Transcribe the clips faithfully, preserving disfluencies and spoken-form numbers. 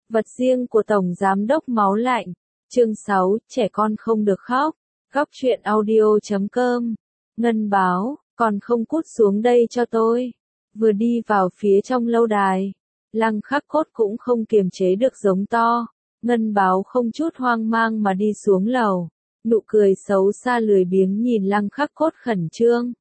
Vật riêng của Tổng Giám đốc Máu Lạnh. Chương sáu, trẻ con không được khóc. Góc truyện audio chấm com. Ngân báo, còn không cút xuống đây cho tôi. Vừa đi vào phía trong lâu đài, Lăng Khắc Cốt cũng không kiềm chế được giống to. Ngân báo không chút hoang mang mà đi xuống lầu. Nụ cười xấu xa lười biếng nhìn Lăng Khắc Cốt khẩn trương.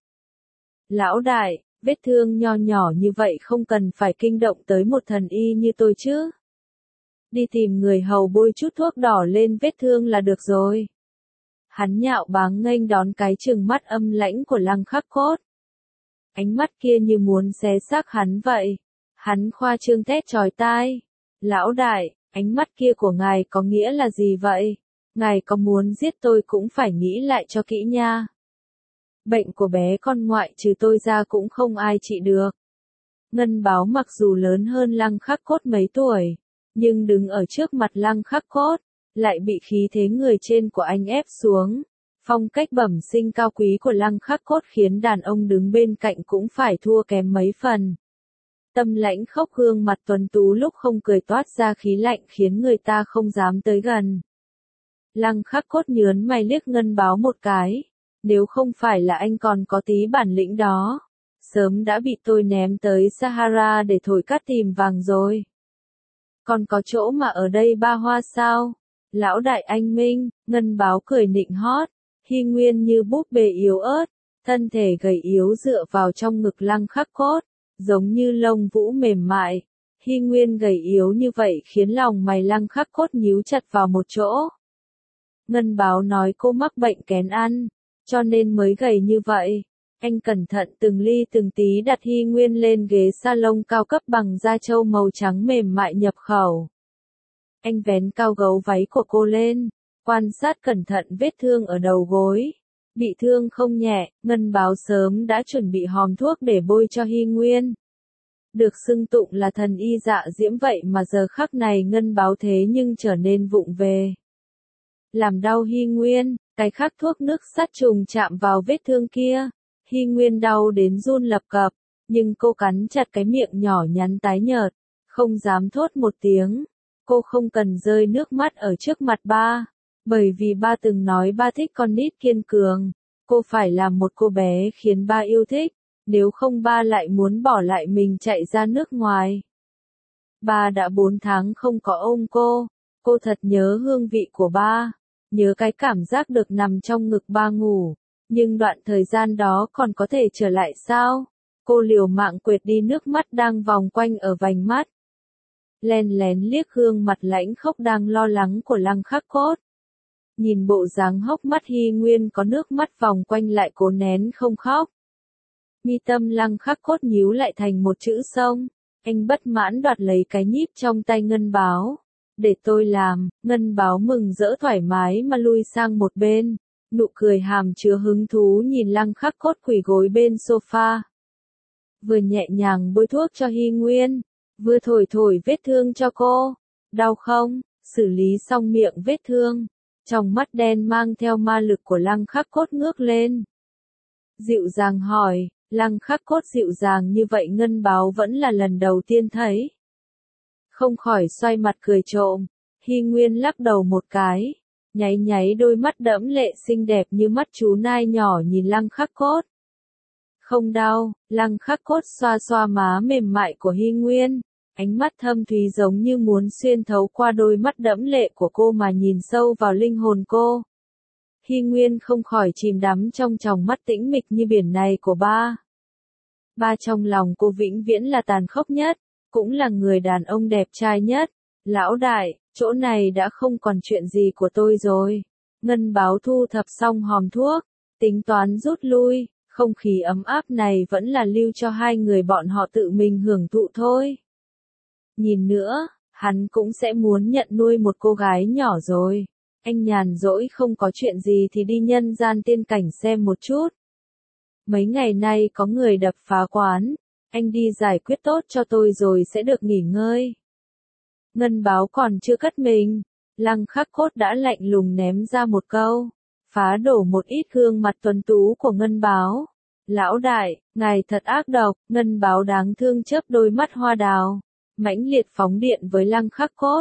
Lão đại, vết thương nho nhỏ như vậy không cần phải kinh động tới một thần y như tôi chứ. Đi tìm người hầu bôi chút thuốc đỏ lên vết thương là được rồi. Hắn nhạo báng nghênh đón cái trừng mắt âm lãnh của Lăng Khắc Cốt. Ánh mắt kia như muốn xé xác hắn vậy. Hắn khoa trương thét chói tai. Lão đại, ánh mắt kia của ngài có nghĩa là gì vậy? Ngài có muốn giết tôi cũng phải nghĩ lại cho kỹ nha. Bệnh của bé con ngoại trừ tôi ra cũng không ai trị được. Ngân báo mặc dù lớn hơn Lăng Khắc Cốt mấy tuổi, nhưng đứng ở trước mặt Lăng Khắc Cốt, lại bị khí thế người trên của anh ép xuống. Phong cách bẩm sinh cao quý của Lăng Khắc Cốt khiến đàn ông đứng bên cạnh cũng phải thua kém mấy phần. Tâm lãnh khốc gương mặt tuấn tú lúc không cười toát ra khí lạnh khiến người ta không dám tới gần. Lăng Khắc Cốt nhớn mày liếc Ngân báo một cái. Nếu không phải là anh còn có tí bản lĩnh đó, sớm đã bị tôi ném tới Sahara để thổi cát tìm vàng rồi. Còn có chỗ mà ở đây ba hoa sao? Lão đại anh minh, Ngân báo cười nịnh hót. Hy Nguyên như búp bê yếu ớt, thân thể gầy yếu dựa vào trong ngực Lăng Khắc Cốt, giống như lông vũ mềm mại. Hy Nguyên gầy yếu như vậy khiến lòng mày Lăng Khắc Cốt nhíu chặt vào một chỗ. Ngân báo nói cô mắc bệnh kén ăn, cho nên mới gầy như vậy. Anh cẩn thận từng ly từng tí đặt Hy Nguyên lên ghế salon cao cấp bằng da trâu màu trắng mềm mại nhập khẩu. Anh vén cao gấu váy của cô lên, quan sát cẩn thận vết thương ở đầu gối. Bị thương không nhẹ, Ngân báo sớm đã chuẩn bị hòm thuốc để bôi cho Hy Nguyên. Được xưng tụng là thần y dạ diễm vậy mà giờ khắc này Ngân báo thế nhưng trở nên vụng về. Làm đau Hy Nguyên, cái khắc thuốc nước sát trùng chạm vào vết thương kia. Hy Nguyên đau đến run lập cập, nhưng cô cắn chặt cái miệng nhỏ nhắn tái nhợt, không dám thốt một tiếng. Cô không cần rơi nước mắt ở trước mặt ba, bởi vì ba từng nói ba thích con nít kiên cường. Cô phải làm một cô bé khiến ba yêu thích, nếu không ba lại muốn bỏ lại mình chạy ra nước ngoài. Ba đã bốn tháng không có ôm cô, cô thật nhớ hương vị của ba, nhớ cái cảm giác được nằm trong ngực ba ngủ. Nhưng đoạn thời gian đó còn có thể trở lại sao? Cô liều mạng quệt đi nước mắt đang vòng quanh ở vành mắt. Len lén liếc gương mặt lãnh khốc đang lo lắng của Lăng Khắc Cốt. Nhìn bộ dáng hốc mắt Hy Nguyên có nước mắt vòng quanh lại cố nén không khóc. Mi tâm Lăng Khắc Cốt nhíu lại thành một chữ sông. Anh bất mãn đoạt lấy cái nhíp trong tay Ngân báo. Để tôi làm. Ngân báo mừng rỡ thoải mái mà lui sang một bên. Nụ cười hàm chứa hứng thú nhìn Lăng Khắc Cốt quỳ gối bên sofa. Vừa nhẹ nhàng bôi thuốc cho Hy Nguyên, vừa thổi thổi vết thương cho cô. Đau không? Xử lý xong miệng vết thương. Trong mắt đen mang theo ma lực của Lăng Khắc Cốt ngước lên. Dịu dàng hỏi, Lăng Khắc Cốt dịu dàng như vậy Ngân báo vẫn là lần đầu tiên thấy. Không khỏi xoay mặt cười trộm. Hy Nguyên lắc đầu một cái. Nháy nháy đôi mắt đẫm lệ xinh đẹp như mắt chú nai nhỏ nhìn Lăng Khắc Cốt. Không đau, Lăng Khắc Cốt xoa xoa má mềm mại của Hy Nguyên, ánh mắt thâm thúy giống như muốn xuyên thấu qua đôi mắt đẫm lệ của cô mà nhìn sâu vào linh hồn cô. Hy Nguyên không khỏi chìm đắm trong tròng mắt tĩnh mịch như biển này của ba. Ba trong lòng cô vĩnh viễn là tàn khốc nhất, cũng là người đàn ông đẹp trai nhất. Lão đại, chỗ này đã không còn chuyện gì của tôi rồi. Ngân báo thu thập xong hòm thuốc, tính toán rút lui, không khí ấm áp này vẫn là lưu cho hai người bọn họ tự mình hưởng thụ thôi. Nhìn nữa, hắn cũng sẽ muốn nhận nuôi một cô gái nhỏ rồi. Anh nhàn rỗi không có chuyện gì thì đi nhân gian tiên cảnh xem một chút. Mấy ngày nay có người đập phá quán, anh đi giải quyết tốt cho tôi rồi sẽ được nghỉ ngơi. Ngân báo còn chưa cất mình, Lăng Khắc Cốt đã lạnh lùng ném ra một câu, phá đổ một ít gương mặt tuấn tú của Ngân báo. Lão đại, ngài thật ác độc. Ngân báo đáng thương chớp đôi mắt hoa đào, mãnh liệt phóng điện với Lăng Khắc Cốt.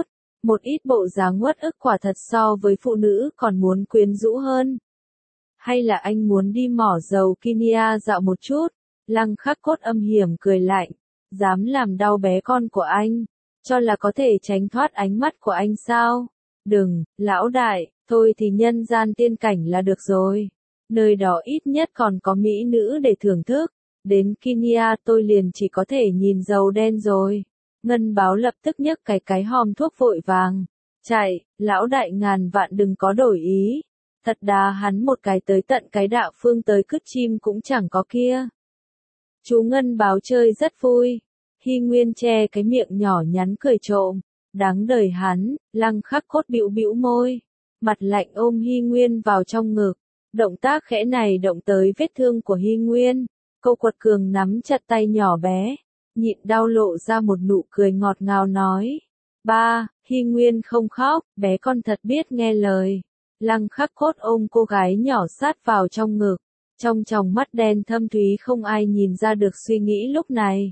Một ít bộ dáng uất ức quả thật so với phụ nữ còn muốn quyến rũ hơn. Hay là anh muốn đi mỏ dầu Kenya dạo một chút? Lăng Khắc Cốt âm hiểm cười lạnh. Dám làm đau bé con của anh, cho là có thể tránh thoát ánh mắt của anh sao? Đừng, lão đại, thôi thì nhân gian tiên cảnh là được rồi. Nơi đó ít nhất còn có mỹ nữ để thưởng thức. Đến Kenya tôi liền chỉ có thể nhìn dầu đen rồi. Ngân Báo lập tức nhấc cái cái hòm thuốc vội vàng. Chạy, lão đại ngàn vạn đừng có đổi ý. Thật đá hắn một cái tới tận cái đạo phương tới cứt chim cũng chẳng có kia. Chú Ngân Báo chơi rất vui. Hy Nguyên che cái miệng nhỏ nhắn cười trộm. Đáng đời hắn, Lăng Khắc Cốt bĩu bĩu môi. Mặt lạnh ôm Hy Nguyên vào trong ngực. Động tác khẽ này động tới vết thương của Hy Nguyên. Cô quật cường nắm chặt tay nhỏ bé. Nhịn đau lộ ra một nụ cười ngọt ngào nói. Ba, Hy Nguyên không khóc, bé con thật biết nghe lời. Lăng Khắc Cốt ôm cô gái nhỏ sát vào trong ngực. Trong tròng mắt đen thâm thúy không ai nhìn ra được suy nghĩ lúc này.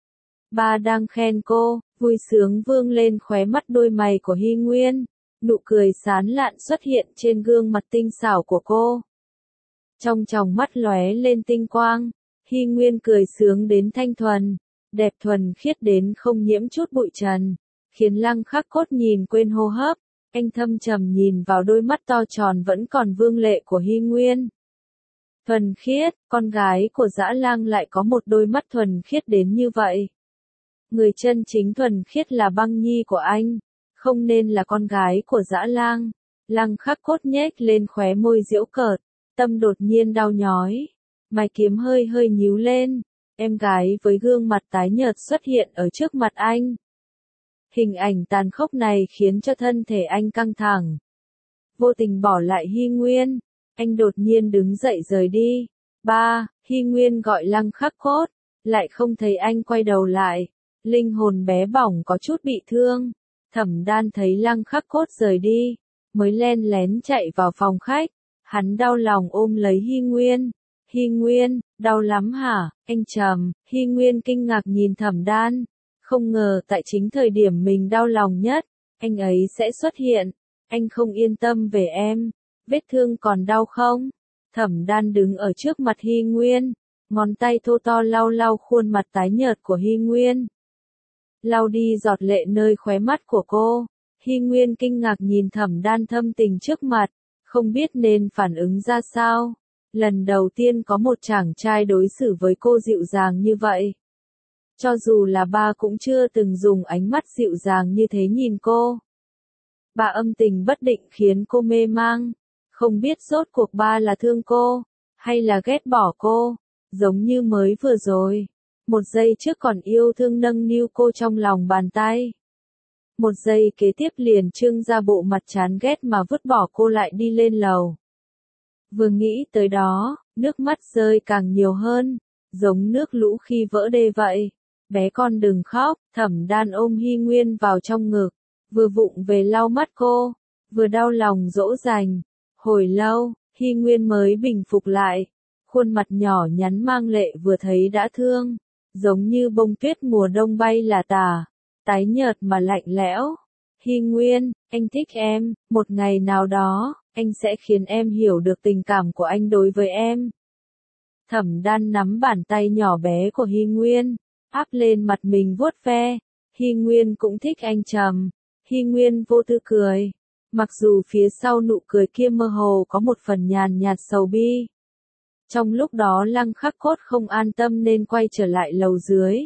Ba đang khen cô, vui sướng vương lên khóe mắt đôi mày của Hy Nguyên. Nụ cười sán lạn xuất hiện trên gương mặt tinh xảo của cô. Trong tròng mắt lóe lên tinh quang, Hy Nguyên cười sướng đến thanh thuần, đẹp thuần khiết đến không nhiễm chút bụi trần, khiến Lăng Khắc Cốt nhìn quên hô hấp. Anh thâm trầm nhìn vào đôi mắt to tròn vẫn còn vương lệ của Hy Nguyên. Thuần khiết, con gái của Dã Lang lại có một đôi mắt thuần khiết đến như vậy. Người chân chính thuần khiết là Băng Nhi của anh, không nên là con gái của Dã Lang. Lăng Khắc Cốt nhếch lên khóe môi giễu cợt, tâm đột nhiên đau nhói, mày kiếm hơi hơi nhíu lên, em gái với gương mặt tái nhợt xuất hiện ở trước mặt anh. Hình ảnh tàn khốc này khiến cho thân thể anh căng thẳng. Vô tình bỏ lại Hy Nguyên, anh đột nhiên đứng dậy rời đi. Ba, Hy Nguyên gọi Lăng Khắc Cốt, lại không thấy anh quay đầu lại. Linh hồn bé bỏng có chút bị thương. Thẩm Đan thấy Lăng Khắc Cốt rời đi, mới len lén chạy vào phòng khách. Hắn đau lòng ôm lấy Hy Nguyên. Hy Nguyên, đau lắm hả, anh trầm. Hy Nguyên kinh ngạc nhìn Thẩm Đan. Không ngờ tại chính thời điểm mình đau lòng nhất, anh ấy sẽ xuất hiện. Anh không yên tâm về em. Vết thương còn đau không? Thẩm Đan đứng ở trước mặt Hy Nguyên. Ngón tay thô to lau lau khuôn mặt tái nhợt của Hy Nguyên. Lau đi giọt lệ nơi khóe mắt của cô. Hy Nguyên kinh ngạc nhìn Thẩm Đan thâm tình trước mặt, không biết nên phản ứng ra sao. Lần đầu tiên có một chàng trai đối xử với cô dịu dàng như vậy. Cho dù là ba cũng chưa từng dùng ánh mắt dịu dàng như thế nhìn cô. Ba âm tình bất định khiến cô mê mang. Không biết rốt cuộc ba là thương cô, hay là ghét bỏ cô, giống như mới vừa rồi. Một giây trước còn yêu thương nâng niu cô trong lòng bàn tay. Một giây kế tiếp liền trưng ra bộ mặt chán ghét mà vứt bỏ cô lại đi lên lầu. Vừa nghĩ tới đó, nước mắt rơi càng nhiều hơn, giống nước lũ khi vỡ đê vậy. Bé con đừng khóc, Thẩm Đan ôm Hy Nguyên vào trong ngực, vừa vụng về lau mắt cô, vừa đau lòng dỗ dành. Hồi lâu, Hy Nguyên mới bình phục lại, khuôn mặt nhỏ nhắn mang lệ vừa thấy đã thương, giống như bông tuyết mùa đông bay là tả, tái nhợt mà lạnh lẽo. Hy Nguyên, anh thích em, một ngày nào đó, anh sẽ khiến em hiểu được tình cảm của anh đối với em. Thẩm Đan nắm bàn tay nhỏ bé của Hy Nguyên, áp lên mặt mình vuốt ve. Hy Nguyên cũng thích anh trầm. Hy Nguyên vô tư cười. Mặc dù phía sau nụ cười kia mơ hồ có một phần nhàn nhạt sầu bi. Trong lúc đó Lăng Khắc Cốt không an tâm nên quay trở lại lầu dưới.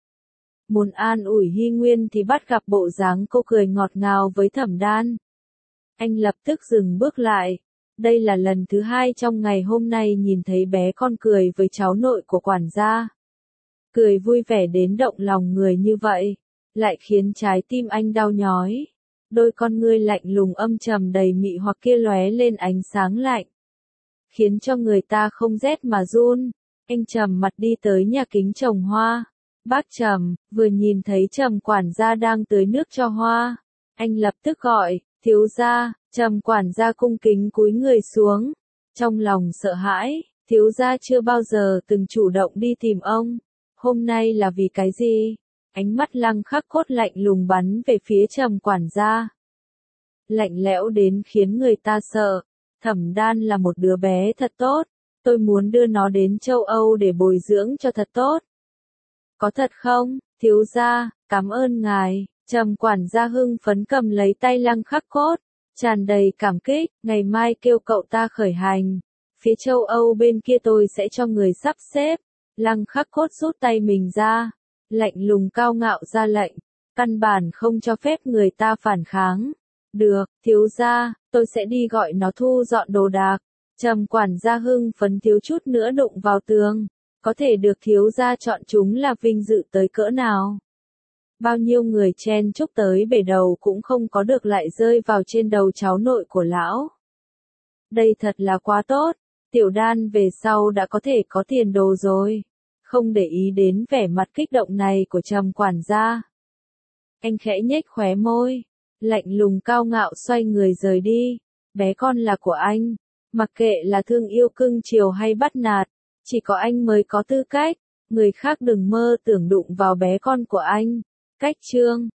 Muốn an ủi Hy Nguyên thì bắt gặp bộ dáng cô cười ngọt ngào với Thẩm Đan. Anh lập tức dừng bước lại. Đây là lần thứ hai trong ngày hôm nay nhìn thấy bé con cười với cháu nội của quản gia. Cười vui vẻ đến động lòng người như vậy, lại khiến trái tim anh đau nhói. Đôi con ngươi lạnh lùng âm trầm đầy mị hoặc kia lóe lên ánh sáng lạnh, khiến cho người ta không rét mà run. Anh trầm mặt đi tới nhà kính trồng hoa. Bác Trầm, vừa nhìn thấy Trầm quản gia đang tưới nước cho hoa, anh lập tức gọi, thiếu gia. Trầm quản gia cung kính cúi người xuống, trong lòng sợ hãi, thiếu gia chưa bao giờ từng chủ động đi tìm ông, hôm nay là vì cái gì? Ánh mắt Lăng Khắc Cốt lạnh lùng bắn về phía Trầm quản gia. lạnh lẽo đến khiến người ta sợ. Thẩm Đan là một đứa bé thật tốt, tôi muốn đưa nó đến châu Âu để bồi dưỡng cho thật tốt. Có thật không, thiếu gia, cảm ơn ngài. Trầm quản gia hưng phấn cầm lấy tay Lăng Khắc Cốt, tràn đầy cảm kích, ngày mai kêu cậu ta khởi hành. Phía châu Âu bên kia tôi sẽ cho người sắp xếp. Lăng Khắc Cốt rút tay mình ra, lạnh lùng cao ngạo ra lệnh, căn bản không cho phép người ta phản kháng. Được, thiếu gia, tôi sẽ đi gọi nó thu dọn đồ đạc. Trầm quản gia hưng phấn thiếu chút nữa đụng vào tường. Có thể được thiếu gia chọn chúng là vinh dự tới cỡ nào. Bao nhiêu người chen chúc tới bể đầu cũng không có được lại rơi vào trên đầu cháu nội của lão. Đây thật là quá tốt, Tiểu Đan về sau đã có thể có tiền đồ rồi. Không để ý đến vẻ mặt kích động này của Trầm quản gia. Anh khẽ nhếch khóe môi, lạnh lùng cao ngạo xoay người rời đi. Bé con là của anh, mặc kệ là thương yêu cưng chiều hay bắt nạt, chỉ có anh mới có tư cách, người khác đừng mơ tưởng đụng vào bé con của anh. Cách chương